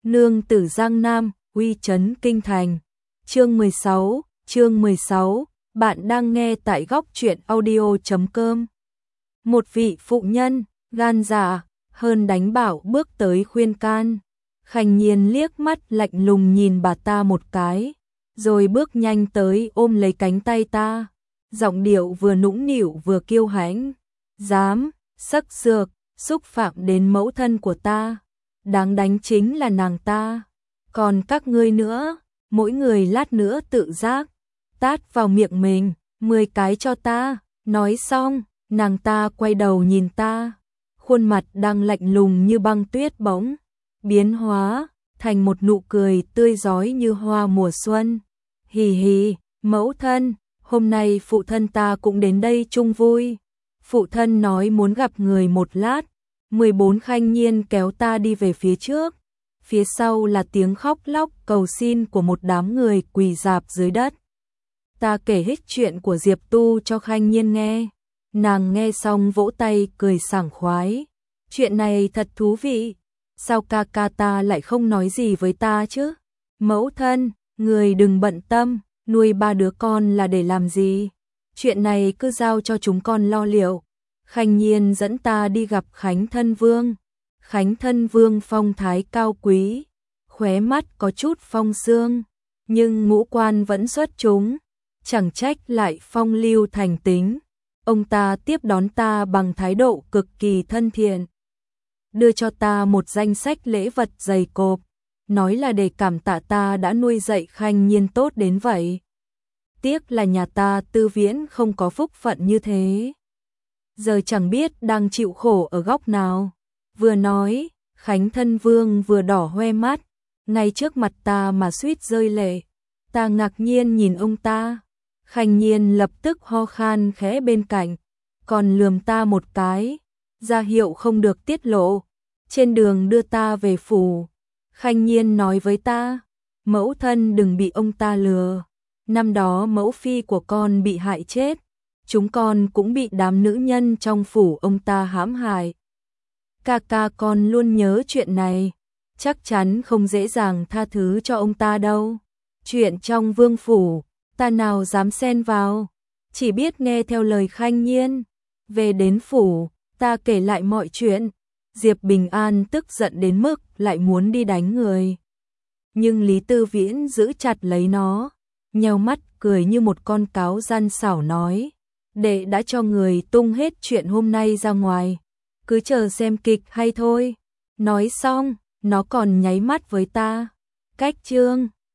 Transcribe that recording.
Nương tử Giang Nam, uy chấn kinh thành. Chương 16, bạn đang nghe tại góc truyện audio.com. Một vị phụ nhân, gan dạ, hơn đánh bảo bước tới khuyên can. Khanh Nhiên liếc mắt lạnh lùng nhìn bà ta một cái, rồi bước nhanh tới ôm lấy cánh tay ta. Giọng điệu vừa nũng nịu vừa kiêu hãnh. Dám, sắc sược, xúc phạm đến mẫu thân của ta. Đáng đánh chính là nàng ta. Còn các ngươi nữa, mỗi người lát nữa tự giác tát vào miệng mình, 10 cái cho ta. Nói xong, nàng ta quay đầu nhìn ta, khuôn mặt đang lạnh lùng như băng tuyết bỗng biến hóa thành một nụ cười tươi rói như hoa mùa xuân. Hì hì, mẫu thân, hôm nay phụ thân ta cũng đến đây chung vui. Phụ thân nói muốn gặp người một lát. 14 Khanh Nhiên kéo ta đi về phía trước. Phía sau là tiếng khóc lóc cầu xin của một đám người quỳ rạp dưới đất. Ta kể hết chuyện của Diệp Tu cho Khanh Nhiên nghe. Nàng nghe xong vỗ tay cười sảng khoái. Chuyện này thật thú vị. Sao ca ca ta lại không nói gì với ta chứ? Mẫu thân, người đừng bận tâm, nuôi 3 đứa con là để làm gì? Chuyện này cứ giao cho chúng con lo liệu. Khanh Nhiên dẫn ta đi gặp Khánh Thân Vương. Khánh Thân Vương phong thái cao quý, khóe mắt có chút phong sương, nhưng ngũ quan vẫn xuất chúng, chẳng trách lại phong lưu thành tính. Ông ta tiếp đón ta bằng thái độ cực kỳ thân thiện, đưa cho ta một danh sách lễ vật dày cộp, nói là để cảm tạ ta đã nuôi dạy Khanh Nhiên tốt đến vậy. Tiếc là nhà ta Tư Viễn không có phúc phận như thế. Giờ chẳng biết đang chịu khổ ở góc nào. Vừa nói, Khánh Thân Vương vừa đỏ hoe mắt, ngay trước mặt ta mà suýt rơi lệ. Ta ngạc nhiên nhìn ông ta. Khanh Nhiên lập tức ho khan khẽ bên cạnh, còn lườm ta một cái, ra hiệu không được tiết lộ. Trên đường đưa ta về phủ, Khanh Nhiên nói với ta, mẫu thân đừng bị ông ta lừa. Năm đó mẫu phi của con bị hại chết, chúng con cũng bị đám nữ nhân trong phủ ông ta hãm hại. Ca ca con luôn nhớ chuyện này, chắc chắn không dễ dàng tha thứ cho ông ta đâu. Chuyện trong vương phủ, ta nào dám xen vào, chỉ biết nghe theo lời Khanh Nhiên. Về đến phủ, ta kể lại mọi chuyện. Diệp Bình An tức giận đến mức lại muốn đi đánh người. Nhưng Lý Tư Viễn giữ chặt lấy nó, nheo mắt cười như một con cáo gian xảo nói, đệ đã cho người tung hết chuyện hôm nay ra ngoài, cứ chờ xem kịch hay thôi. Nói xong, nó còn nháy mắt với ta. Cách chương